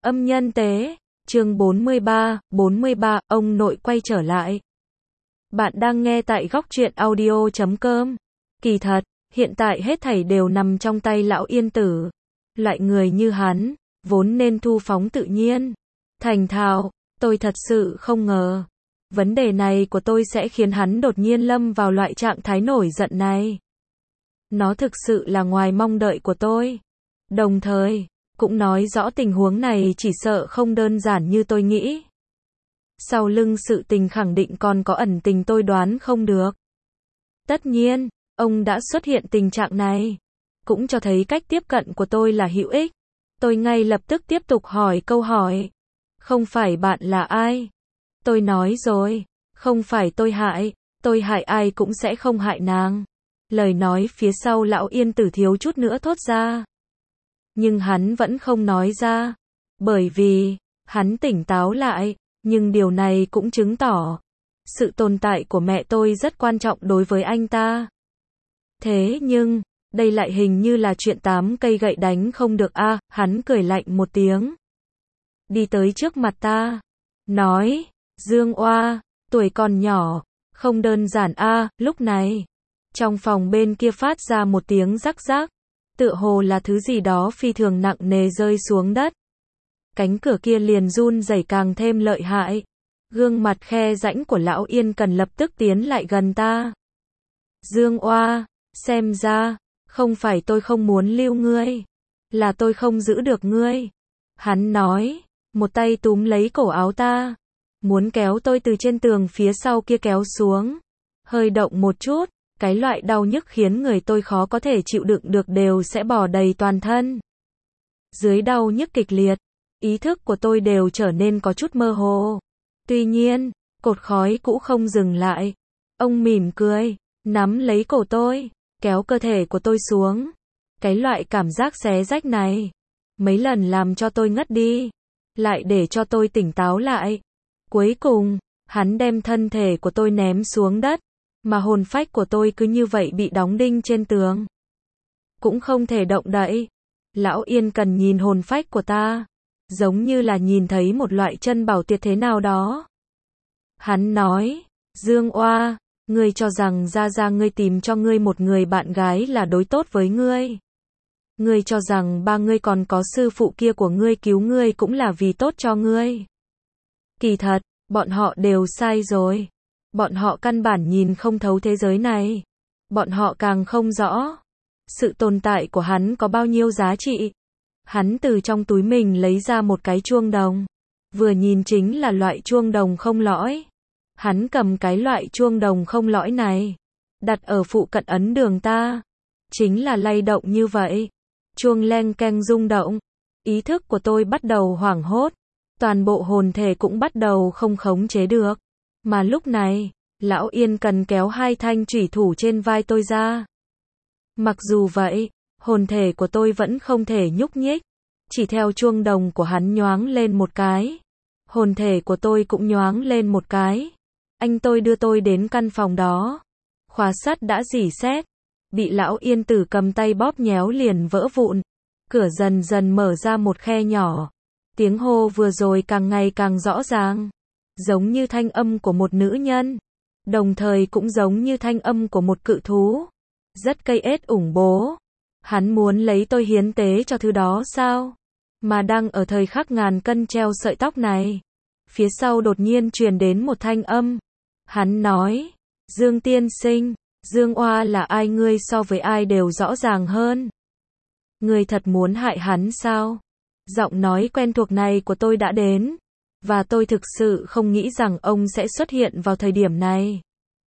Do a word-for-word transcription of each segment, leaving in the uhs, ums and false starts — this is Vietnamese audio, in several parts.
Âm nhân tế, chương bốn mươi ba, bốn mươi ba, ông nội quay trở lại. Bạn đang nghe tại góc truyện audio chấm com. Kỳ thật, hiện tại hết thảy đều nằm trong tay lão Yên Tử. Loại người như hắn, vốn nên thu phóng tự nhiên. Thành thạo, tôi thật sự không ngờ. Vấn đề này của tôi sẽ khiến hắn đột nhiên lâm vào loại trạng thái nổi giận này. Nó thực sự là ngoài mong đợi của tôi. Đồng thời, cũng nói rõ tình huống này chỉ sợ không đơn giản như tôi nghĩ. Sau lưng sự tình khẳng định còn có ẩn tình tôi đoán không được. Tất nhiên, ông đã xuất hiện tình trạng này, cũng cho thấy cách tiếp cận của tôi là hữu ích. Tôi ngay lập tức tiếp tục hỏi câu hỏi. Không phải bạn là ai? Tôi nói rồi, không phải tôi hại, tôi hại ai cũng sẽ không hại nàng. Lời nói phía sau lão Yên Tử thiếu chút nữa thốt ra. Nhưng hắn vẫn không nói ra, bởi vì, hắn tỉnh táo lại, nhưng điều này cũng chứng tỏ, sự tồn tại của mẹ tôi rất quan trọng đối với anh ta. Thế nhưng, đây lại hình như là chuyện tám cây gậy đánh không được a. À, hắn cười lạnh một tiếng. Đi tới trước mặt ta, nói, Dương Oa, tuổi còn nhỏ, không đơn giản a. À, lúc này, trong phòng bên kia phát ra một tiếng rắc rắc. Tựa hồ là thứ gì đó phi thường nặng nề rơi xuống đất. Cánh cửa kia liền run rẩy càng thêm lợi hại. Gương mặt khe rãnh của lão Yên Cần lập tức tiến lại gần ta. Dương Oa, xem ra, không phải tôi không muốn lưu ngươi, là tôi không giữ được ngươi. Hắn nói, một tay túm lấy cổ áo ta, muốn kéo tôi từ trên tường phía sau kia kéo xuống. Hơi động một chút. Cái loại đau nhức khiến người tôi khó có thể chịu đựng được đều sẽ bò đầy toàn thân. Dưới đau nhức kịch liệt, ý thức của tôi đều trở nên có chút mơ hồ. Tuy nhiên, cột khói cũng không dừng lại. Ông mỉm cười, nắm lấy cổ tôi, kéo cơ thể của tôi xuống. Cái loại cảm giác xé rách này, mấy lần làm cho tôi ngất đi, lại để cho tôi tỉnh táo lại. Cuối cùng, hắn đem thân thể của tôi ném xuống đất. Mà hồn phách của tôi cứ như vậy bị đóng đinh trên tường. Cũng không thể động đậy. Lão Yên Cần nhìn hồn phách của ta, giống như là nhìn thấy một loại chân bảo tuyệt thế nào đó. Hắn nói, Dương Oa, ngươi cho rằng ra ra ngươi tìm cho ngươi một người bạn gái là đối tốt với ngươi. Ngươi cho rằng ba ngươi còn có sư phụ kia của ngươi cứu ngươi cũng là vì tốt cho ngươi. Kỳ thật, bọn họ đều sai rồi. Bọn họ căn bản nhìn không thấu thế giới này. Bọn họ càng không rõ sự tồn tại của hắn có bao nhiêu giá trị. Hắn từ trong túi mình lấy ra một cái chuông đồng. Vừa nhìn chính là loại chuông đồng không lõi. Hắn cầm cái loại chuông đồng không lõi này, đặt ở phụ cận ấn đường ta. Chính là lay động như vậy. Chuông leng keng rung động. Ý thức của tôi bắt đầu hoảng hốt. Toàn bộ hồn thể cũng bắt đầu không khống chế được. Mà lúc này, lão Yên Cần kéo hai thanh chủy thủ trên vai tôi ra. Mặc dù vậy, hồn thể của tôi vẫn không thể nhúc nhích. Chỉ theo chuông đồng của hắn nhoáng lên một cái. Hồn thể của tôi cũng nhoáng lên một cái. Anh tôi đưa tôi đến căn phòng đó. Khóa sắt đã rỉ sét. Bị lão Yên Tử cầm tay bóp nhéo liền vỡ vụn. Cửa dần dần mở ra một khe nhỏ. Tiếng hô vừa rồi càng ngày càng rõ ràng. Giống như thanh âm của một nữ nhân, đồng thời cũng giống như thanh âm của một cự thú. Rất cây ết ủng bố. Hắn muốn lấy tôi hiến tế cho thứ đó sao? Mà đang ở thời khắc ngàn cân treo sợi tóc này, phía sau đột nhiên truyền đến một thanh âm. Hắn nói, Dương tiên sinh, Dương Oa là ai, ngươi so với ai đều rõ ràng hơn. Ngươi thật muốn hại hắn sao? Giọng nói quen thuộc này của tôi đã đến. Và tôi thực sự không nghĩ rằng ông sẽ xuất hiện vào thời điểm này.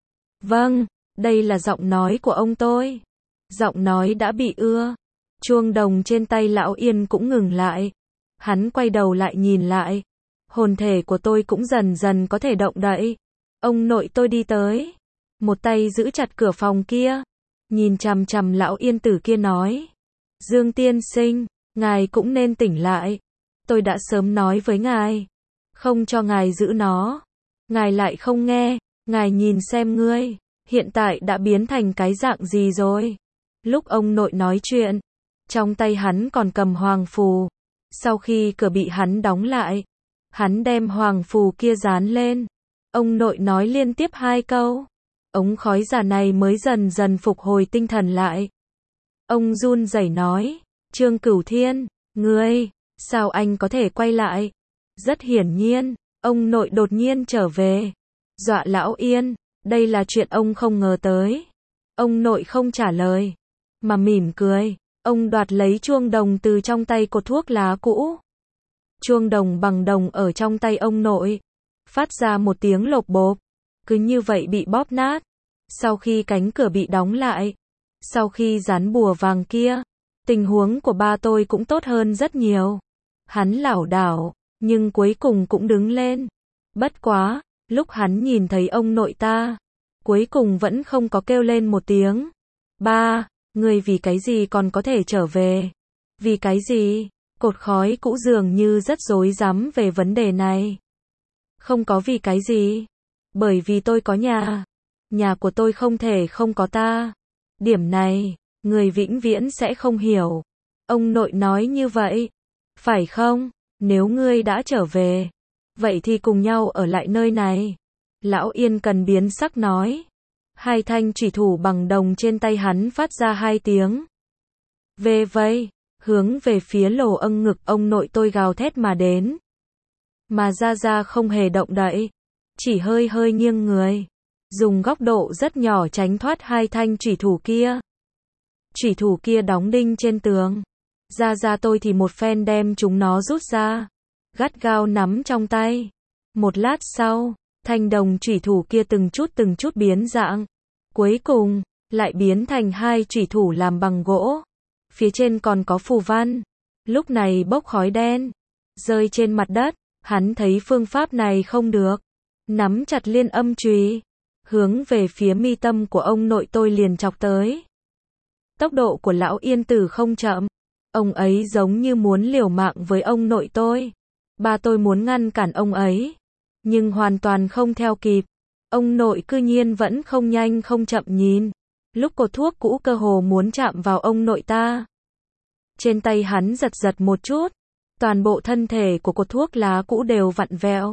Vâng, đây là giọng nói của ông tôi. Giọng nói đã bị ưa. Chuông đồng trên tay lão Yên cũng ngừng lại. Hắn quay đầu lại nhìn lại. Hồn thể của tôi cũng dần dần có thể động đậy. Ông nội tôi đi tới. Một tay giữ chặt cửa phòng kia. Nhìn chằm chằm lão Yên Tử kia nói. Dương tiên sinh, ngài cũng nên tỉnh lại. Tôi đã sớm nói với ngài. Không cho ngài giữ nó. Ngài lại không nghe. Ngài nhìn xem ngươi, hiện tại đã biến thành cái dạng gì rồi. Lúc ông nội nói chuyện, trong tay hắn còn cầm hoàng phù. Sau khi cửa bị hắn đóng lại, hắn đem hoàng phù kia dán lên. Ông nội nói liên tiếp hai câu. Ống khói già này mới dần dần phục hồi tinh thần lại. Ông run rẩy nói, Trương Cửu Thiên, ngươi, sao anh có thể quay lại? Rất hiển nhiên, ông nội đột nhiên trở về. Dọa Lão Yên, đây là chuyện ông không ngờ tới. Ông nội không trả lời, mà mỉm cười. Ông đoạt lấy chuông đồng từ trong tay cột thuốc lá cũ. Chuông đồng bằng đồng ở trong tay ông nội, phát ra một tiếng lộp bộp, cứ như vậy bị bóp nát. Sau khi cánh cửa bị đóng lại, sau khi dán bùa vàng kia, tình huống của ba tôi cũng tốt hơn rất nhiều. Hắn lảo đảo, nhưng cuối cùng cũng đứng lên. Bất quá, lúc hắn nhìn thấy ông nội ta, cuối cùng vẫn không có kêu lên một tiếng. Ba, ngươi vì cái gì còn có thể trở về? Vì cái gì? Cột khói cũ dường như rất rối rắm về vấn đề này. Không có vì cái gì. Bởi vì tôi có nhà. Nhà của tôi không thể không có ta. Điểm này, người vĩnh viễn sẽ không hiểu. Ông nội nói như vậy. Phải không? Nếu ngươi đã trở về, vậy thì cùng nhau ở lại nơi này. Lão Yên cần biến sắc nói. Hai thanh chủy thủ bằng đồng trên tay hắn phát ra hai tiếng. Về vây, hướng về phía lồ âng ngực ông nội tôi gào thét mà đến. Mà Gia Gia không hề động đậy, chỉ hơi hơi nghiêng người, dùng góc độ rất nhỏ tránh thoát hai thanh chủy thủ kia. Chủy thủ kia đóng đinh trên tường. Gia Gia tôi thì một phen đem chúng nó rút ra, gắt gao nắm trong tay. Một lát sau, thanh đồng chủy thủ kia từng chút từng chút biến dạng. Cuối cùng, lại biến thành hai chủy thủ làm bằng gỗ. Phía trên còn có phù văn. Lúc này bốc khói đen, rơi trên mặt đất. Hắn thấy phương pháp này không được. Nắm chặt liên âm chùy, hướng về phía mi tâm của ông nội tôi liền chọc tới. Tốc độ của Lão Yên Tử không chậm. Ông ấy giống như muốn liều mạng với ông nội tôi. Ba tôi muốn ngăn cản ông ấy, nhưng hoàn toàn không theo kịp. Ông nội cư nhiên vẫn không nhanh không chậm nhìn. Lúc cột thuốc cũ cơ hồ muốn chạm vào ông nội ta. Trên tay hắn giật giật một chút. Toàn bộ thân thể của cột thuốc lá cũ đều vặn vẹo.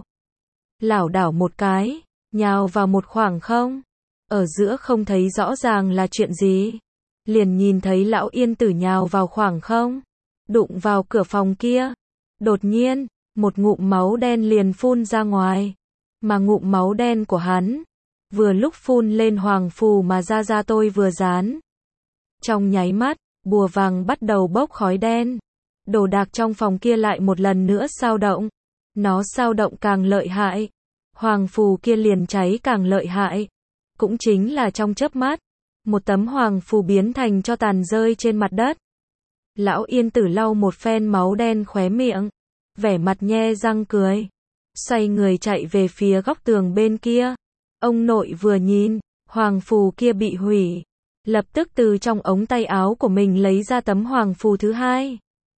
Lảo đảo một cái, nhào vào một khoảng không. Ở giữa không thấy rõ ràng là chuyện gì. Liền nhìn thấy Lão Yên Tử nhào vào khoảng không, đụng vào cửa phòng kia. Đột nhiên, một ngụm máu đen liền phun ra ngoài. Mà ngụm máu đen của hắn, vừa lúc phun lên hoàng phù mà Gia Gia tôi vừa dán. Trong nháy mắt, bùa vàng bắt đầu bốc khói đen. Đồ đạc trong phòng kia lại một lần nữa xao động. Nó xao động càng lợi hại, hoàng phù kia liền cháy càng lợi hại. Cũng chính là trong chớp mắt, một tấm hoàng phù biến thành tro tàn rơi trên mặt đất. Lão Yên Tử lau một phen máu đen khóe miệng, vẻ mặt nhe răng cười, xoay người chạy về phía góc tường bên kia. Ông nội vừa nhìn, hoàng phù kia bị hủy, lập tức từ trong ống tay áo của mình lấy ra tấm hoàng phù thứ hai.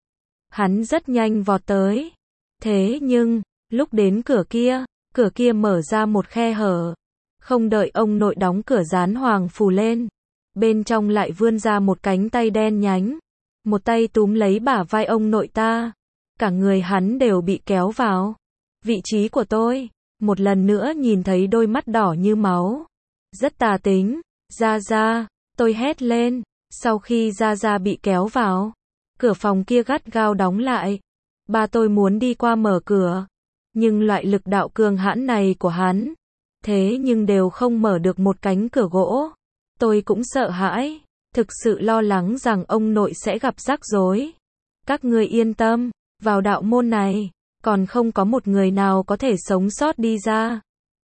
Hắn rất nhanh vọt tới. Thế nhưng, lúc đến cửa kia, cửa kia mở ra một khe hở. Không đợi ông nội đóng cửa dán hoàng phù lên, bên trong lại vươn ra một cánh tay đen nhánh. Một tay túm lấy bả vai ông nội ta. Cả người hắn đều bị kéo vào vị trí của tôi. Một lần nữa nhìn thấy đôi mắt đỏ như máu, rất tà tính. Gia Gia, tôi hét lên. Sau khi Gia Gia bị kéo vào, cửa phòng kia gắt gao đóng lại. Ba tôi muốn đi qua mở cửa, nhưng loại lực đạo cường hãn này của hắn, thế nhưng đều không mở được một cánh cửa gỗ. Tôi cũng sợ hãi, thực sự lo lắng rằng ông nội sẽ gặp rắc rối. Các ngươi yên tâm, vào đạo môn này, còn không có một người nào có thể sống sót đi ra.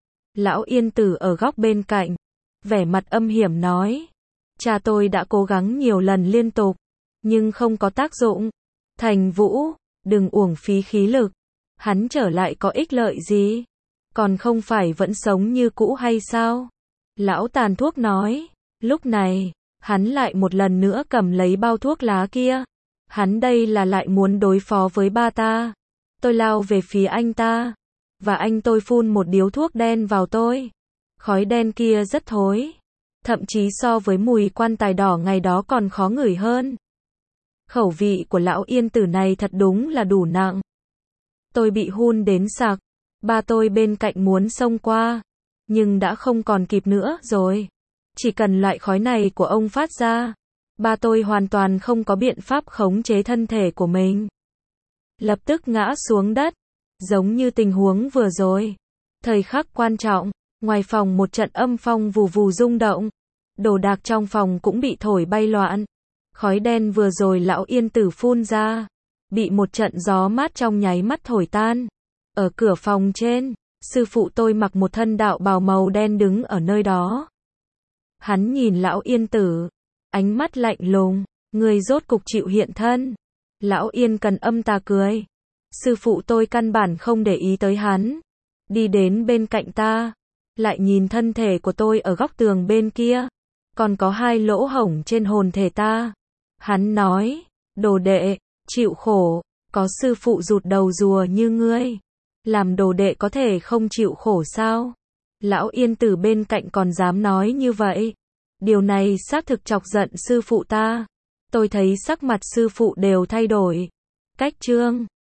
Lão Yên Tử ở góc bên cạnh, vẻ mặt âm hiểm nói. Cha tôi đã cố gắng nhiều lần liên tục, nhưng không có tác dụng. Thành Vũ, đừng uổng phí khí lực. Hắn trở lại có ích lợi gì? Còn không phải vẫn sống như cũ hay sao? Lão tàn thuốc nói. Lúc này, hắn lại một lần nữa cầm lấy bao thuốc lá kia. Hắn đây là lại muốn đối phó với ba ta. Tôi lao về phía anh ta, và anh tôi phun một điếu thuốc đen vào tôi. Khói đen kia rất thối, thậm chí so với mùi quan tài đỏ ngày đó còn khó ngửi hơn. Khẩu vị của lão yên tử này thật đúng là đủ nặng. Tôi bị hun đến sặc. Ba tôi bên cạnh muốn xông qua, nhưng đã không còn kịp nữa rồi. Chỉ cần loại khói này của ông phát ra, ba tôi hoàn toàn không có biện pháp khống chế thân thể của mình. Lập tức ngã xuống đất, giống như tình huống vừa rồi. Thời khắc quan trọng, ngoài phòng một trận âm phong vù vù rung động. Đồ đạc trong phòng cũng bị thổi bay loạn. Khói đen vừa rồi lão yên tử phun ra, bị một trận gió mát trong nháy mắt thổi tan. Ở cửa phòng trên, sư phụ tôi mặc một thân đạo bào màu đen đứng ở nơi đó. Hắn nhìn lão yên tử, ánh mắt lạnh lùng, người rốt cục chịu hiện thân. Lão yên cần âm tà cười. Sư phụ tôi căn bản không để ý tới hắn. Đi đến bên cạnh ta, lại nhìn thân thể của tôi ở góc tường bên kia. Còn có hai lỗ hổng trên hồn thể ta. Hắn nói, đồ đệ, chịu khổ, có sư phụ rụt đầu rùa như ngươi. Làm đồ đệ có thể không chịu khổ sao? Lão yên tử bên cạnh còn dám nói như vậy. Điều này xác thực chọc giận sư phụ ta. Tôi thấy sắc mặt sư phụ đều thay đổi. Cách chương